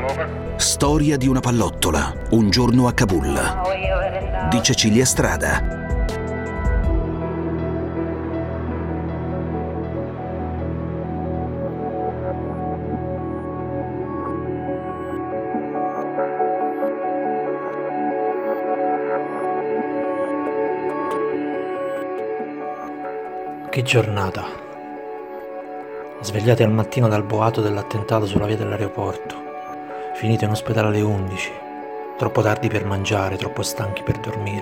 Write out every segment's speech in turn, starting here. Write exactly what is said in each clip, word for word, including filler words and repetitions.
Storia di una pallottola, un giorno a Kabul, di Cecilia Strada. Che giornata. Svegliati al mattino dal boato dell'attentato sulla via dell'aeroporto. Finito in ospedale alle undici. Troppo tardi per mangiare, troppo stanchi per dormire.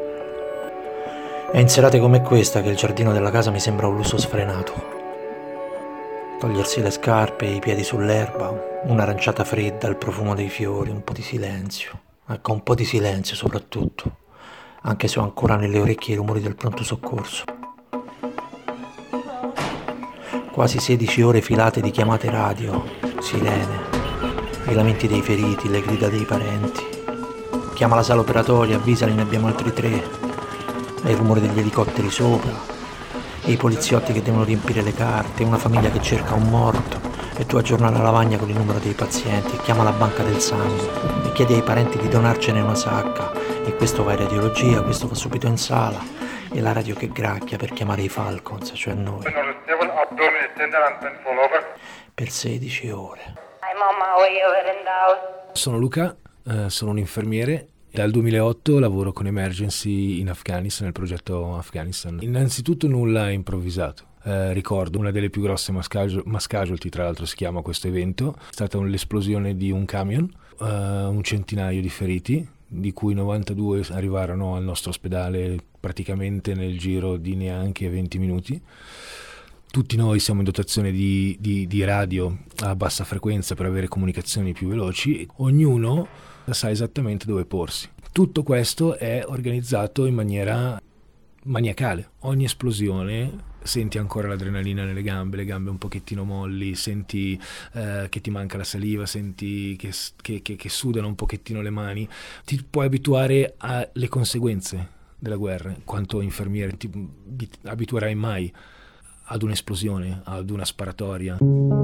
È in serate come questa che il giardino della casa mi sembra un lusso sfrenato. Togliersi le scarpe, i piedi sull'erba, un'aranciata fredda, il profumo dei fiori, un po' di silenzio. Ecco, un po' di silenzio soprattutto, anche se ho ancora nelle orecchie i rumori del pronto soccorso. Quasi sedici ore filate di chiamate radio, sirene, i lamenti dei feriti, le grida dei parenti. Chiama la sala operatoria, avvisali, ne abbiamo altri tre. E il rumore degli elicotteri sopra, e i poliziotti che devono riempire le carte, una famiglia che cerca un morto, e tu aggiorna la lavagna con il numero dei pazienti, chiama la banca del sangue e chiedi ai parenti di donarcene una sacca, e questo va in radiologia, questo va subito in sala, e la radio che gracchia per chiamare i Falcons, cioè noi. Per sedici ore. Sono Luca, eh, sono un infermiere. Dal duemilaotto lavoro con Emergency in Afghanistan, nel progetto Afghanistan. Innanzitutto nulla è improvvisato. Eh, ricordo una delle più grosse mass, casual- mass casualty, tra l'altro si chiama questo evento, è stata l'esplosione di un camion, eh, un centinaio di feriti, di cui novantadue arrivarono al nostro ospedale praticamente nel giro di neanche venti minuti. Tutti noi siamo in dotazione di, di, di radio a bassa frequenza per avere comunicazioni più veloci. Ognuno sa esattamente dove porsi. Tutto questo è organizzato in maniera maniacale. Ogni esplosione senti ancora l'adrenalina nelle gambe, le gambe un pochettino molli, senti eh, che ti manca la saliva, senti che, che, che, che sudano un pochettino le mani. Ti puoi abituare alle conseguenze della guerra. Quanto infermiere ti abituerai mai ad un'esplosione, ad una sparatoria?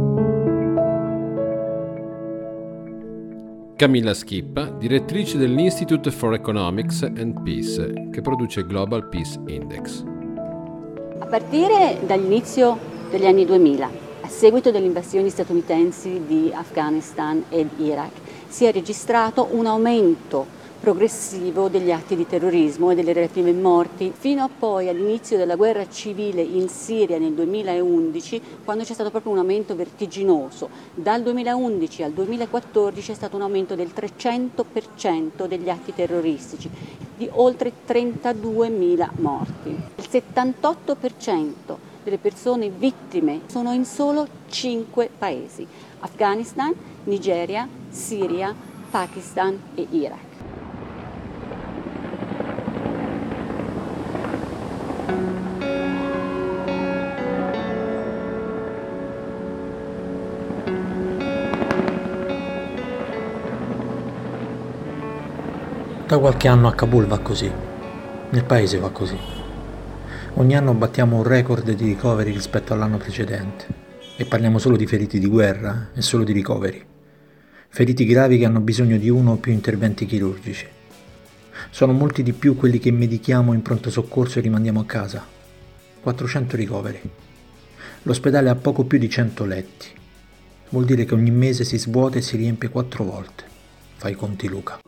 Camilla Schippa, direttrice dell'Institute for Economics and Peace, che produce Global Peace Index. A partire dall'inizio degli anni duemila, a seguito delle invasioni statunitensi di Afghanistan ed Iraq, si è registrato un aumento progressivo degli atti di terrorismo e delle relative morti, fino a poi all'inizio della guerra civile in Siria nel duemilaundici, quando c'è stato proprio un aumento vertiginoso. Dal duemilaundici al duemilaquattordici è stato un aumento del trecento per cento degli atti terroristici, di oltre trentaduemila morti. Il settantotto per cento delle persone vittime sono in solo cinque paesi: Afghanistan, Nigeria, Siria, Pakistan e Iraq. Da qualche anno a Kabul va così, nel paese va così. Ogni anno battiamo un record di ricoveri rispetto all'anno precedente, e parliamo solo di feriti di guerra e solo di ricoveri. Feriti gravi che hanno bisogno di uno o più interventi chirurgici. Sono molti di più quelli che medichiamo in pronto soccorso e rimandiamo a casa. quattrocento ricoveri. L'ospedale ha poco più di cento letti. Vuol dire che ogni mese si svuota e si riempie quattro volte. Fai i conti, Luca.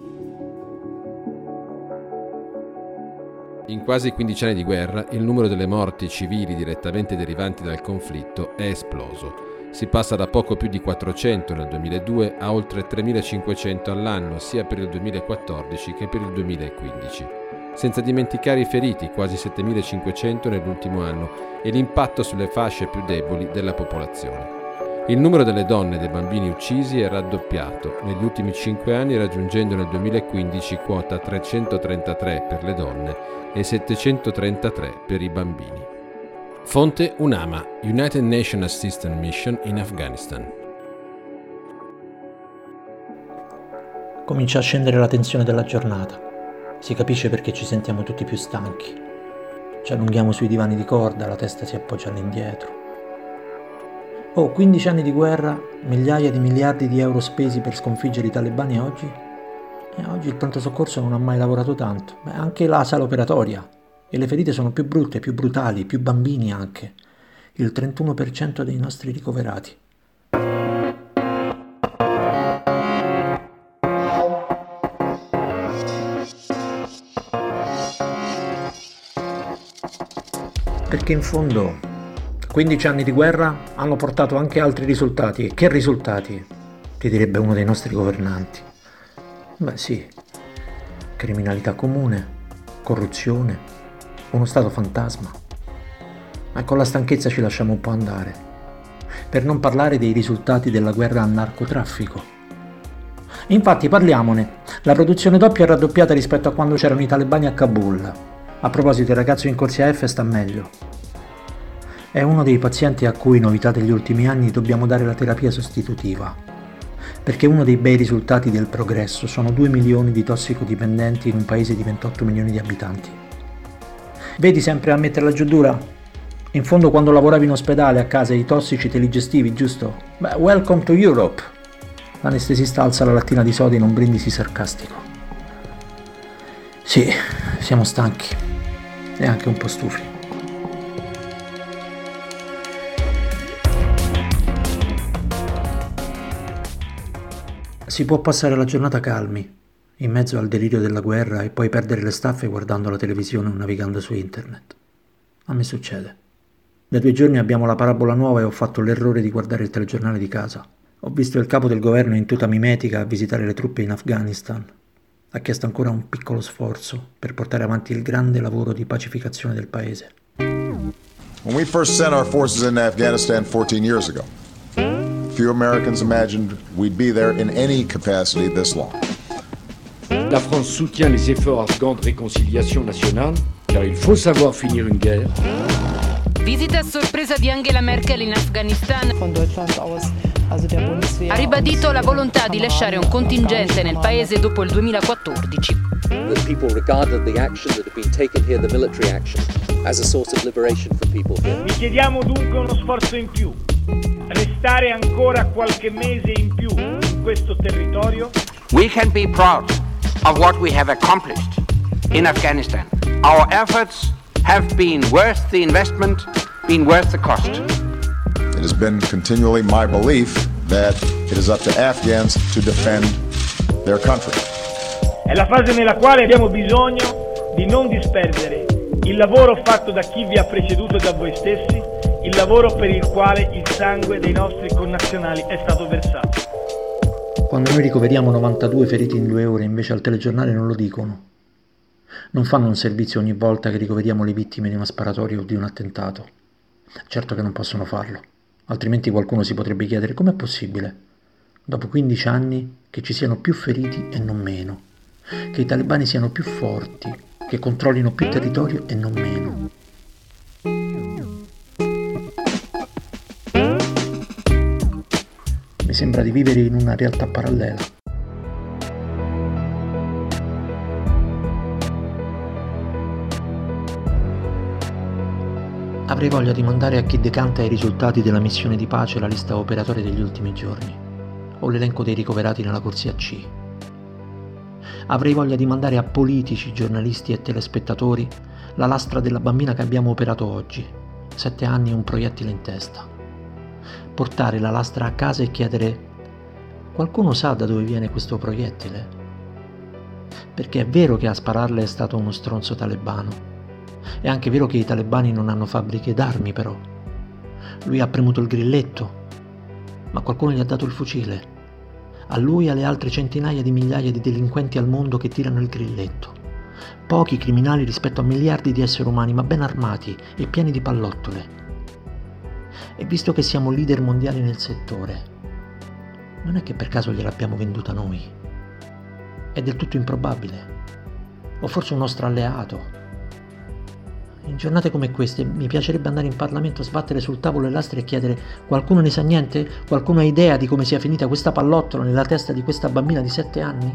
In quasi quindici anni di guerra, il numero delle morti civili direttamente derivanti dal conflitto è esploso. Si passa da poco più di quattrocento nel duemiladue a oltre tremilacinquecento all'anno, sia per il duemilaquattordici che per il duemilaquindici. Senza dimenticare i feriti, quasi settemilacinquecento nell'ultimo anno, e l'impatto sulle fasce più deboli della popolazione. Il numero delle donne e dei bambini uccisi è raddoppiato negli ultimi cinque anni, raggiungendo nel duemilaquindici quota trecentotrentatré per le donne e settecentotrentatré per i bambini. Fonte UNAMA, United Nations Assistance Mission in Afghanistan. Comincia a scendere la tensione della giornata. Si capisce perché ci sentiamo tutti più stanchi. Ci allunghiamo sui divani di corda, la testa si appoggia all'indietro. Oh, quindici anni di guerra, migliaia di miliardi di euro spesi per sconfiggere i talebani oggi? E oggi il pronto soccorso non ha mai lavorato tanto. Beh, anche la sala operatoria. E le ferite sono più brutte, più brutali, più bambini anche. Il trentuno per cento dei nostri ricoverati. Perché in fondo quindici anni di guerra hanno portato anche altri risultati. E che risultati? Ti direbbe uno dei nostri governanti. Beh sì, criminalità comune, corruzione, uno stato fantasma. Ma con la stanchezza ci lasciamo un po' andare. Per non parlare dei risultati della guerra al narcotraffico. Infatti parliamone. La produzione doppia è raddoppiata rispetto a quando c'erano i talebani a Kabul. A proposito, il ragazzo in corsia F sta meglio. È uno dei pazienti a cui, novità degli ultimi anni, dobbiamo dare la terapia sostitutiva. Perché uno dei bei risultati del progresso sono due milioni di tossicodipendenti in un paese di ventotto milioni di abitanti. Vedi sempre a metterla giù dura? In fondo quando lavoravi in ospedale a casa i tossici te li gestivi, giusto? Beh, welcome to Europe! L'anestesista alza la lattina di soda in un brindisi sarcastico. Sì, siamo stanchi. E anche un po' stufi. Si può passare la giornata calmi, in mezzo al delirio della guerra, e poi perdere le staffe guardando la televisione o navigando su internet. A me succede. Da due giorni abbiamo la parabola nuova e ho fatto l'errore di guardare il telegiornale di casa. Ho visto il capo del governo in tuta mimetica a visitare le truppe in Afghanistan. Ha chiesto ancora un piccolo sforzo per portare avanti il grande lavoro di pacificazione del paese. When we first sent our forces into Afghanistan fourteen years ago, few Americans imagined we'd be there in any capacity this long. La France soutient les efforts afghans de réconciliation nationale, car il faut savoir finir une guerre. Visita a sorpresa di Angela Merkel in Afghanistan. Von Deutschland aus. Ha ribadito la volontà di lasciare un contingente nel paese dopo il duemilaquattordici. That people regarded the action that had been taken here, the military action, as a source of liberation for people here. Vi chiediamo dunque uno sforzo in più. Restare ancora qualche mese in più in questo territorio. We can be proud of what we have accomplished in Afghanistan. Our efforts have been worth the investment, been worth the cost. It has been continually my belief that it is up to Afghans to defend their country. È la fase nella quale abbiamo bisogno di non disperdere il lavoro fatto da chi vi ha preceduto e da voi stessi, il lavoro per il quale il sangue dei nostri connazionali è stato versato. Quando noi ricoveriamo novantadue feriti in due ore, invece al telegiornale non lo dicono. Non fanno un servizio ogni volta che ricoveriamo le vittime di una sparatoria o di un attentato. Certo che non possono farlo. Altrimenti qualcuno si potrebbe chiedere com'è possibile, dopo quindici anni, che ci siano più feriti e non meno, che i talebani siano più forti, che controllino più territorio e non meno. Mi sembra di vivere in una realtà parallela. Avrei voglia di mandare a chi decanta i risultati della missione di pace la lista operatoria degli ultimi giorni, o l'elenco dei ricoverati nella corsia C. Avrei voglia di mandare a politici, giornalisti e telespettatori la lastra della bambina che abbiamo operato oggi, sette anni e un proiettile in testa. Portare la lastra a casa e chiedere: qualcuno sa da dove viene questo proiettile? Perché è vero che a spararle è stato uno stronzo talebano. È anche vero che i talebani non hanno fabbriche d'armi, però. Lui ha premuto il grilletto, ma qualcuno gli ha dato il fucile. A lui e alle altre centinaia di migliaia di delinquenti al mondo che tirano il grilletto. Pochi criminali rispetto a miliardi di esseri umani, ma ben armati e pieni di pallottole. E visto che siamo leader mondiali nel settore, non è che per caso gliel'abbiamo venduta noi. È del tutto improbabile. O forse un nostro alleato. In giornate come queste mi piacerebbe andare in Parlamento, sbattere sul tavolo le lastre e chiedere: qualcuno ne sa niente? Qualcuno ha idea di come sia finita questa pallottola nella testa di questa bambina di sette anni?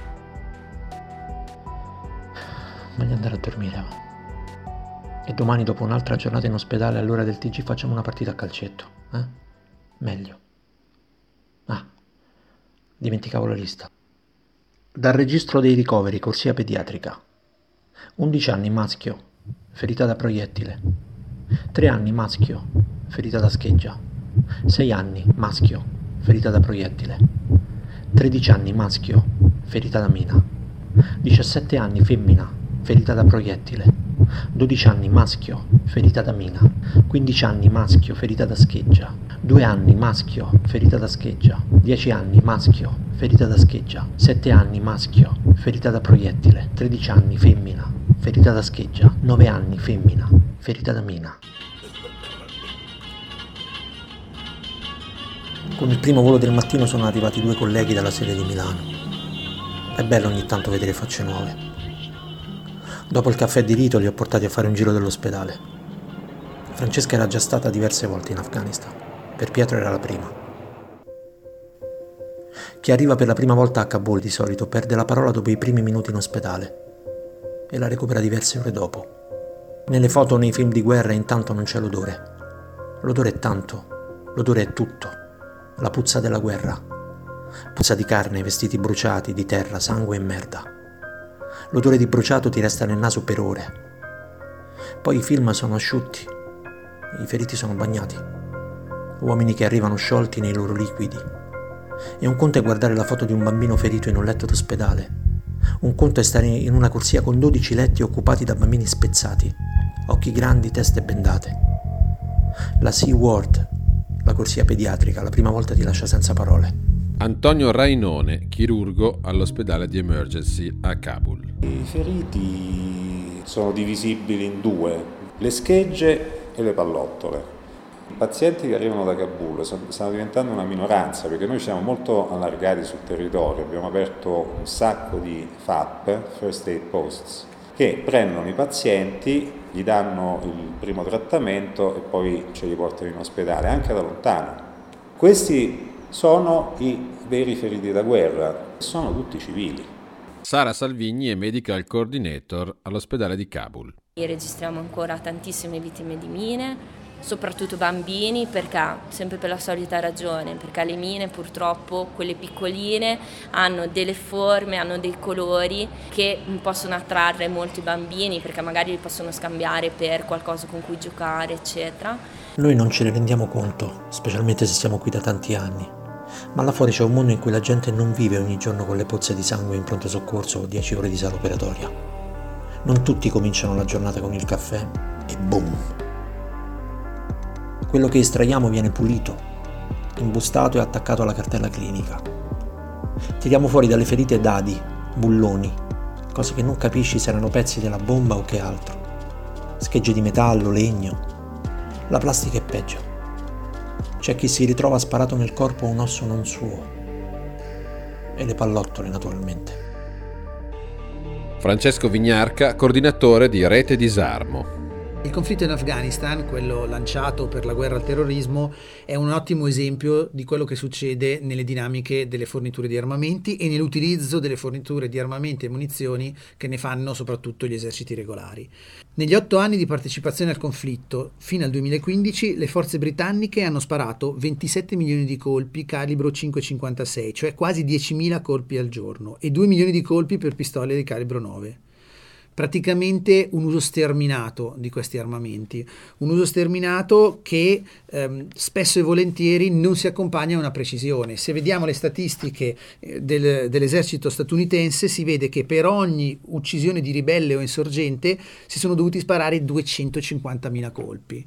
Meglio andare a dormire. E domani, dopo un'altra giornata in ospedale, all'ora del T G facciamo una partita a calcetto, eh? Meglio. Ah, dimenticavo la lista. Dal registro dei ricoveri, corsia pediatrica. undici anni, maschio, ferita da proiettile. tre anni, maschio, ferita da scheggia. sei anni, maschio, ferita da proiettile. tredici anni, maschio, ferita da mina. diciassette anni, femmina, ferita da proiettile. dodici anni, maschio, ferita da mina. quindici anni, maschio, ferita da scheggia. due anni, maschio, ferita da scheggia. dieci anni, maschio, ferita da scheggia. sette anni, maschio, ferita da proiettile. tredici anni, femmina, ferita da scheggia. nove anni, femmina, ferita da mina. Con il primo volo del mattino sono arrivati due colleghi dalla sede di Milano. È bello ogni tanto vedere facce nuove. Dopo il caffè di rito li ho portati a fare un giro dell'ospedale. Francesca era già stata diverse volte in Afghanistan. Per Pietro era la prima. Chi arriva per la prima volta a Kabul di solito perde la parola dopo i primi minuti in ospedale e la recupera diverse ore dopo. Nelle foto o nei film di guerra intanto non c'è l'odore. L'odore è tanto, l'odore è tutto. La puzza della guerra. Puzza di carne, vestiti bruciati, di terra, sangue e merda. L'odore di bruciato ti resta nel naso per ore. Poi i film sono asciutti, i feriti sono bagnati, uomini che arrivano sciolti nei loro liquidi. E un conto è guardare la foto di un bambino ferito in un letto d'ospedale. Un conto è stare in una corsia con dodici letti occupati da bambini spezzati, occhi grandi, teste bendate. La Sea Ward, la corsia pediatrica, la prima volta ti lascia senza parole. Antonio Rainone, chirurgo all'ospedale di Emergency a Kabul. I feriti sono divisibili in due, le schegge e le pallottole. I pazienti che arrivano da Kabul stanno diventando una minoranza perché noi siamo molto allargati sul territorio, abbiamo aperto un sacco di F A P, First Aid Posts, che prendono i pazienti, gli danno il primo trattamento e poi ce li portano in ospedale, anche da lontano. Questi sono i veri feriti da guerra, sono tutti civili. Sara Salvigni è medical coordinator all'ospedale di Kabul. Registriamo ancora tantissime vittime di mine, soprattutto bambini, perché sempre per la solita ragione, perché le mine purtroppo, quelle piccoline, hanno delle forme, hanno dei colori che possono attrarre molti bambini perché magari li possono scambiare per qualcosa con cui giocare, eccetera. Noi non ce ne rendiamo conto, specialmente se siamo qui da tanti anni. Ma là fuori c'è un mondo in cui la gente non vive ogni giorno con le pozze di sangue in pronto soccorso o dieci ore di sala operatoria. Non tutti cominciano la giornata con il caffè e boom. Quello che estraiamo viene pulito, imbustato e attaccato alla cartella clinica. Tiriamo fuori dalle ferite dadi, bulloni, cose che non capisci se erano pezzi della bomba o che altro. Schegge di metallo, legno. La plastica è peggio. C'è chi si ritrova sparato nel corpo un osso non suo. E le pallottole, naturalmente. Francesco Vignarca, coordinatore di Rete Disarmo. Il conflitto in Afghanistan, quello lanciato per la guerra al terrorismo, è un ottimo esempio di quello che succede nelle dinamiche delle forniture di armamenti e nell'utilizzo delle forniture di armamenti e munizioni che ne fanno soprattutto gli eserciti regolari. Negli otto anni di partecipazione al conflitto, fino al duemilaquindici, le forze britanniche hanno sparato ventisette milioni di colpi calibro cinque virgola cinquantasei, cioè quasi diecimila colpi al giorno, e due milioni di colpi per pistole di calibro nove. Praticamente un uso sterminato di questi armamenti, un uso sterminato che ehm, spesso e volentieri non si accompagna a una precisione. Se vediamo le statistiche del, dell'esercito statunitense, si vede che per ogni uccisione di ribelle o insorgente si sono dovuti sparare duecentocinquantamila colpi.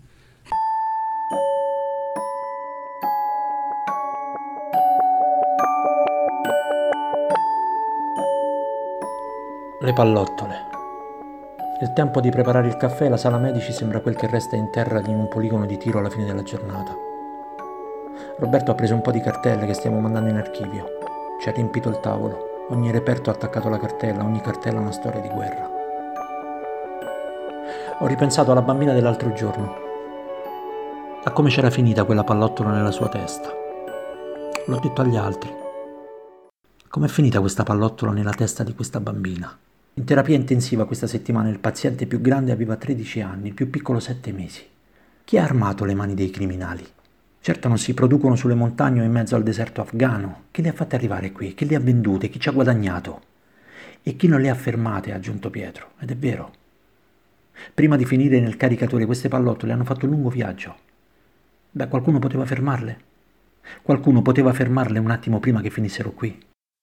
Le pallottole. Il tempo di preparare il caffè e la sala medici sembra quel che resta in terra in un poligono di tiro alla fine della giornata. Roberto ha preso un po' di cartelle che stiamo mandando in archivio. Ci ha riempito il tavolo. Ogni reperto ha attaccato la cartella, ogni cartella una storia di guerra. Ho ripensato alla bambina dell'altro giorno, a come c'era finita quella pallottola nella sua testa. L'ho detto agli altri. Com'è finita questa pallottola nella testa di questa bambina? In terapia intensiva questa settimana il paziente più grande aveva tredici anni, il più piccolo sette mesi. Chi ha armato le mani dei criminali? Certo non si producono sulle montagne o in mezzo al deserto afghano. Chi le ha fatte arrivare qui? Chi le ha vendute? Chi ci ha guadagnato? E chi non le ha fermate, ha aggiunto Pietro. Ed è vero. Prima di finire nel caricatore queste pallottole hanno fatto un lungo viaggio. Beh, qualcuno poteva fermarle. Qualcuno poteva fermarle un attimo prima che finissero qui.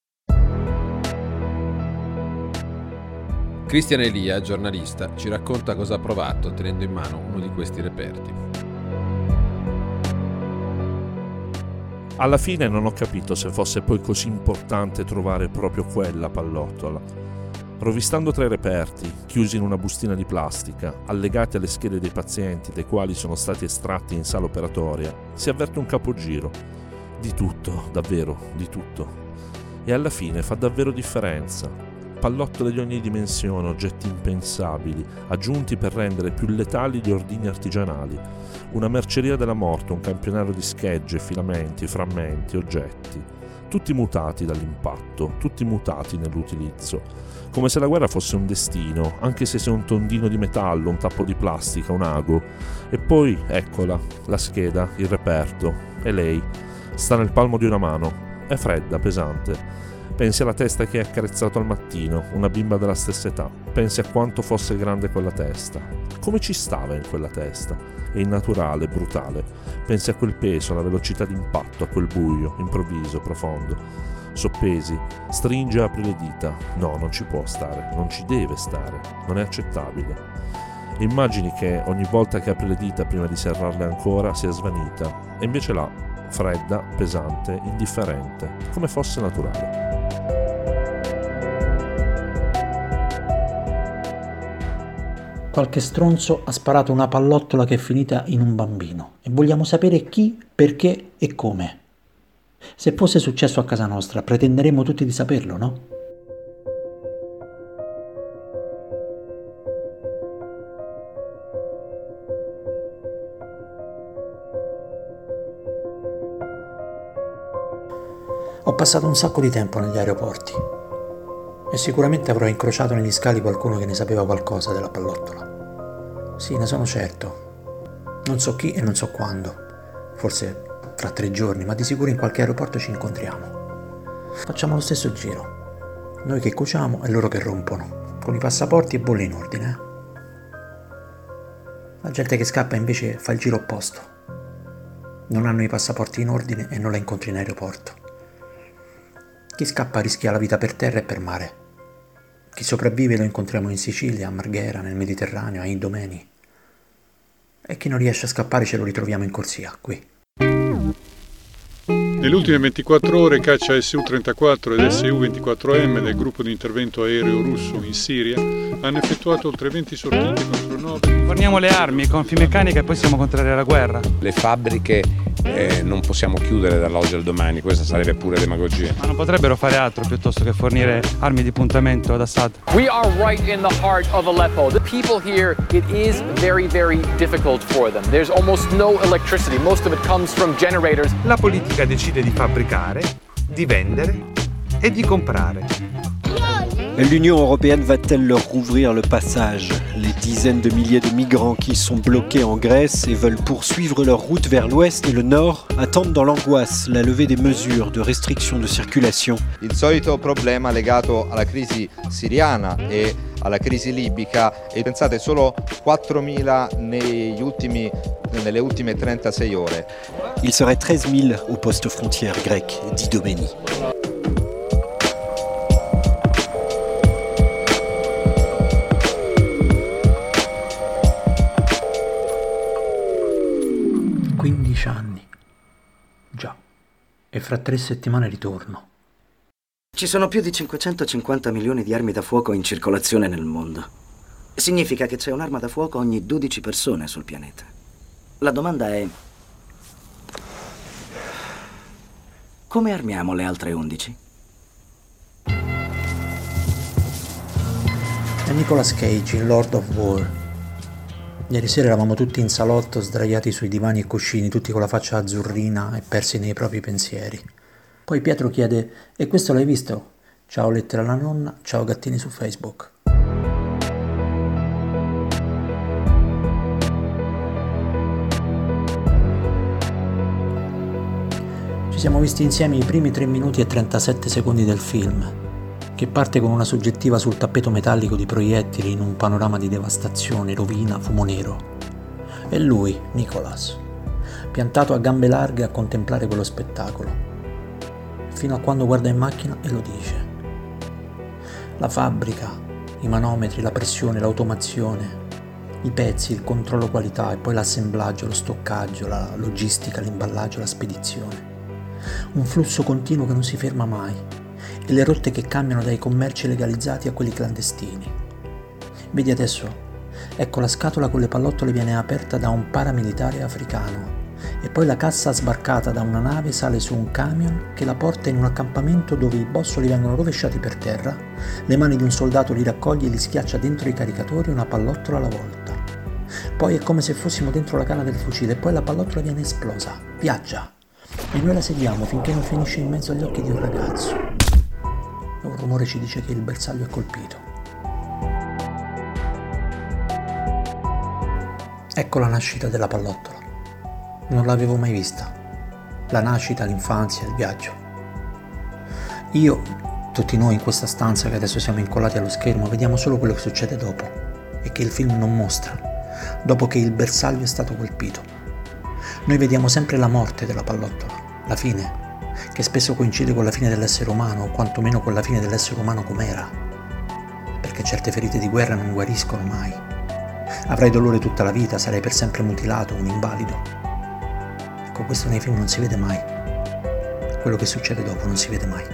Cristian Elia, giornalista, ci racconta cosa ha provato tenendo in mano uno di questi reperti. Alla fine non ho capito se fosse poi così importante trovare proprio quella pallottola. Rovistando tra i reperti, chiusi in una bustina di plastica, allegati alle schede dei pazienti dai quali sono stati estratti in sala operatoria, si avverte un capogiro. Di tutto, davvero, di tutto. E alla fine fa davvero differenza. Pallottole di ogni dimensione, oggetti impensabili, aggiunti per rendere più letali gli ordini artigianali. Una merceria della morte, un campionario di schegge, filamenti, frammenti, oggetti. Tutti mutati dall'impatto, tutti mutati nell'utilizzo. Come se la guerra fosse un destino, anche se sei un tondino di metallo, un tappo di plastica, un ago. E poi, eccola, la scheda, il reperto. E lei sta nel palmo di una mano. È fredda, pesante. Pensi alla testa che hai accarezzato al mattino, una bimba della stessa età. Pensi a quanto fosse grande quella testa. Come ci stava in quella testa? È innaturale, brutale. Pensi a quel peso, alla velocità d'impatto, a quel buio, improvviso, profondo. Soppesi, stringe e apri le dita. No, non ci può stare, non ci deve stare, non è accettabile. Immagini che ogni volta che apri le dita prima di serrarle ancora sia svanita, e invece là, fredda, pesante, indifferente, come fosse naturale. Qualche stronzo ha sparato una pallottola che è finita in un bambino e vogliamo sapere chi, perché e come. Se fosse successo a casa nostra, pretenderemmo tutti di saperlo, no? Ho passato un sacco di tempo negli aeroporti e sicuramente avrò incrociato negli scali qualcuno che ne sapeva qualcosa della pallottola. Sì, ne sono certo. Non so chi e non so quando. Forse tra tre giorni, ma di sicuro in qualche aeroporto ci incontriamo. Facciamo lo stesso giro. Noi che cuciamo e loro che rompono, con i passaporti e bolle in ordine. Eh? La gente che scappa invece fa il giro opposto. Non hanno i passaporti in ordine e non la incontri in aeroporto. Chi scappa rischia la vita per terra e per mare. Chi sopravvive lo incontriamo in Sicilia, a Marghera, nel Mediterraneo, a Idomeni. E chi non riesce a scappare ce lo ritroviamo in corsia, qui. Nelle ultime ventiquattro ore caccia S U trentaquattro ed S U ventiquattro M del gruppo di intervento aereo russo in Siria hanno effettuato oltre venti sortite contro nove. Forniamo le armi, Confimeccanica e poi siamo contrari alla guerra. Le fabbriche eh, non possiamo chiudere dall'oggi al domani, questa sarebbe pure demagogia. Ma non potrebbero fare altro piuttosto che fornire armi di puntamento ad Assad? We are right in the heart of Aleppo. The people here, it is very, very difficult for them. There's almost no electricity. Most of it comes from generators. La politica decide di fabbricare, di vendere e di comprare. L'Union européenne va-t-elle leur rouvrir le passage? Les dizaines de milliers de migrants qui sont bloqués en Grèce et veulent poursuivre leur route vers l'ouest et le nord attendent dans l'angoisse la levée des mesures de restriction de circulation. Il solito problema legato alla crisi siriana e alla crisi libica, e pensate solo quattromila negli ultimi, nelle ultime trentasei ore. Il serait treize mille au poste frontière grec d'Idomeni. quindici anni. Già. E fra tre settimane ritorno. Ci sono più di cinquecentocinquanta milioni di armi da fuoco in circolazione nel mondo. Significa che c'è un'arma da fuoco ogni dodici persone sul pianeta. La domanda è: come armiamo le altre undici? È Nicolas Cage in Lord of War. Ieri sera eravamo tutti in salotto, sdraiati sui divani e cuscini, tutti con la faccia azzurrina e persi nei propri pensieri. Poi Pietro chiede: e questo l'hai visto? Ciao lettera alla nonna, ciao gattini su Facebook. siamo visti insieme i primi tre minuti e trentasette secondi del film, che parte con una soggettiva sul tappeto metallico di proiettili in un panorama di devastazione, rovina, fumo nero. E lui, Nicholas, piantato a gambe larghe a contemplare quello spettacolo, fino a quando guarda in macchina e lo dice. La fabbrica, i manometri, la pressione, l'automazione, i pezzi, il controllo qualità e poi l'assemblaggio, lo stoccaggio, la logistica, l'imballaggio, la spedizione. Un flusso continuo che non si ferma mai e le rotte che cambiano dai commerci legalizzati a quelli clandestini. Vedi adesso? Ecco, la scatola con le pallottole viene aperta da un paramilitare africano e poi la cassa sbarcata da una nave sale su un camion che la porta in un accampamento dove i bossoli vengono rovesciati per terra, le mani di un soldato li raccoglie e li schiaccia dentro i caricatori una pallottola alla volta. Poi è come se fossimo dentro la canna del fucile e poi la pallottola viene esplosa, viaggia e noi la seguiamo finché non finisce in mezzo agli occhi di un ragazzo. E un rumore ci dice che il bersaglio è colpito. Ecco la nascita della pallottola. Non l'avevo mai vista. La nascita, l'infanzia, il viaggio. Io, tutti noi in questa stanza che adesso siamo incollati allo schermo, vediamo solo quello che succede dopo e che il film non mostra, dopo che il bersaglio è stato colpito. Noi vediamo sempre la morte della pallottola, la fine, che spesso coincide con la fine dell'essere umano, o quantomeno con la fine dell'essere umano com'era, perché certe ferite di guerra non guariscono mai. Avrai dolore tutta la vita, sarai per sempre mutilato, un invalido. Ecco, questo nei film non si vede mai. Quello che succede dopo non si vede mai.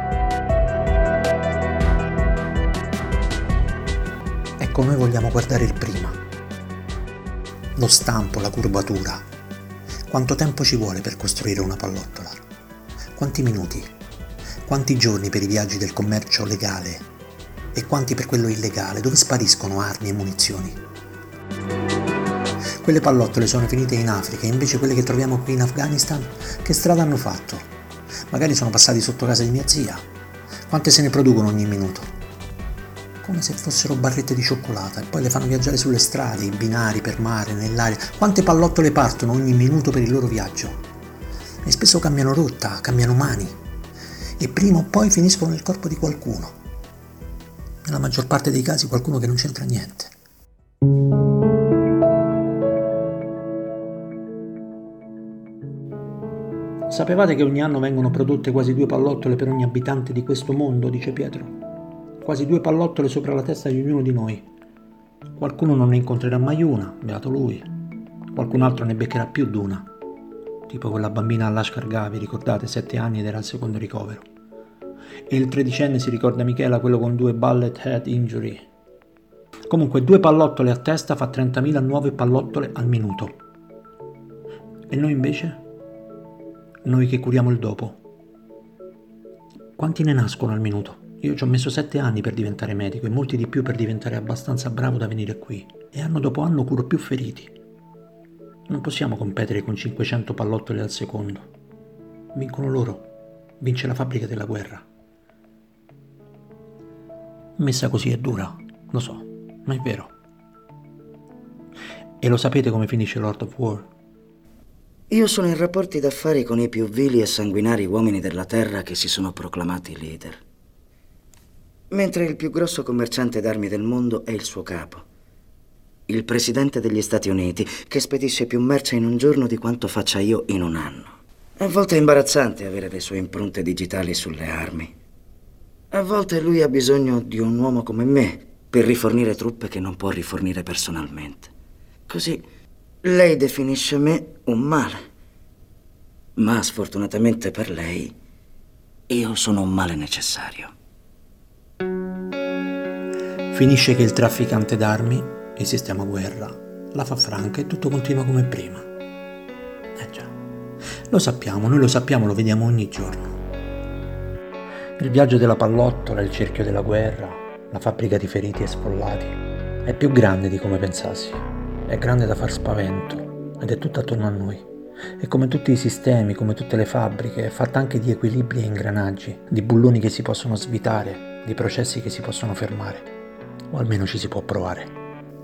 Ecco, noi vogliamo guardare il prima. Lo stampo, la curvatura. Quanto tempo ci vuole per costruire una pallottola? Quanti minuti? Quanti giorni per i viaggi del commercio legale? E quanti per quello illegale? Dove spariscono armi e munizioni? Quelle pallottole sono finite in Africa e invece quelle che troviamo qui in Afghanistan, che strada hanno fatto? Magari sono passati sotto casa di mia zia. Quante se ne producono ogni minuto? Come se fossero barrette di cioccolata e poi le fanno viaggiare sulle strade, i binari, per mare, nell'aria. Quante pallottole partono ogni minuto per il loro viaggio? E spesso cambiano rotta, cambiano mani e prima o poi finiscono nel corpo di qualcuno. Nella maggior parte dei casi qualcuno che non c'entra niente. Sapevate che ogni anno vengono prodotte quasi due pallottole per ogni abitante di questo mondo, dice Pietro. Quasi due pallottole sopra la testa di ognuno di noi. Qualcuno non ne incontrerà mai una, beato lui. Qualcun altro ne beccherà più di una. Tipo quella bambina all'Ashkar Gavi, ricordate, sette anni ed era al secondo ricovero. E il tredicenne si ricorda Michela, quello con due bullet head injury. Comunque due pallottole a testa fa trentamila nuove pallottole al minuto. E noi invece? Noi che curiamo il dopo. Quanti ne nascono al minuto? Io ci ho messo sette anni per diventare medico e molti di più per diventare abbastanza bravo da venire qui. E anno dopo anno curo più feriti. Non possiamo competere con cinquecento pallottole al secondo. Vincono loro. Vince la fabbrica della guerra. Messa così è dura, lo so, ma è vero. E lo sapete come finisce Lord of War? Io sono in rapporti d'affari con i più vili e sanguinari uomini della terra che si sono proclamati leader. Mentre il più grosso commerciante d'armi del mondo è il suo capo, il presidente degli Stati Uniti, che spedisce più merce in un giorno di quanto faccia io in un anno. A volte è imbarazzante avere le sue impronte digitali sulle armi. A volte lui ha bisogno di un uomo come me per rifornire truppe che non può rifornire personalmente. Così lei definisce me un male. Ma sfortunatamente per lei, io sono un male necessario. Finisce che il trafficante d'armi, il sistema guerra, la fa franca e tutto continua come prima. Eh già, lo sappiamo, noi lo sappiamo, lo vediamo ogni giorno. Il viaggio della pallottola, il cerchio della guerra, la fabbrica di feriti e sfollati, è più grande di come pensassi, è grande da far spavento ed è tutto attorno a noi. E come tutti i sistemi, come tutte le fabbriche, è fatta anche di equilibri e ingranaggi, di bulloni che si possono svitare, di processi che si possono fermare. O almeno ci si può provare.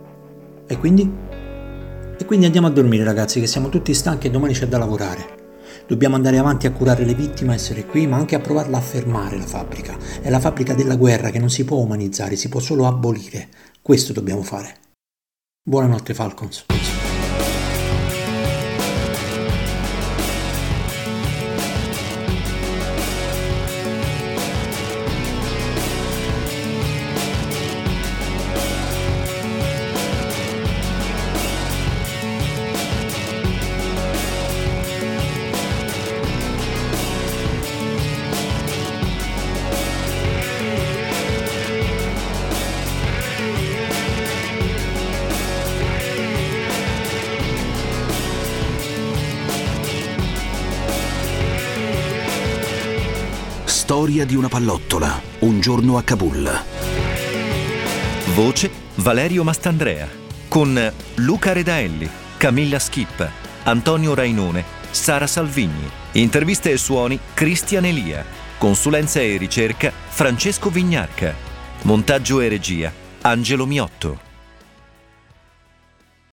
E quindi? E quindi andiamo a dormire, ragazzi, che siamo tutti stanchi e domani c'è da lavorare. Dobbiamo andare avanti a curare le vittime, a essere qui, ma anche a provarla a fermare la fabbrica. È la fabbrica della guerra che non si può umanizzare, si può solo abolire. Questo dobbiamo fare. Buonanotte Falcons. Storia di una pallottola, un giorno a Kabul. Voce Valerio Mastandrea, con Luca Redaelli, Camilla Schippa, Antonio Rainone, Sara Salvigni. Interviste e suoni Cristian Elia. Consulenza e ricerca Francesco Vignarca. Montaggio e regia Angelo Miotto.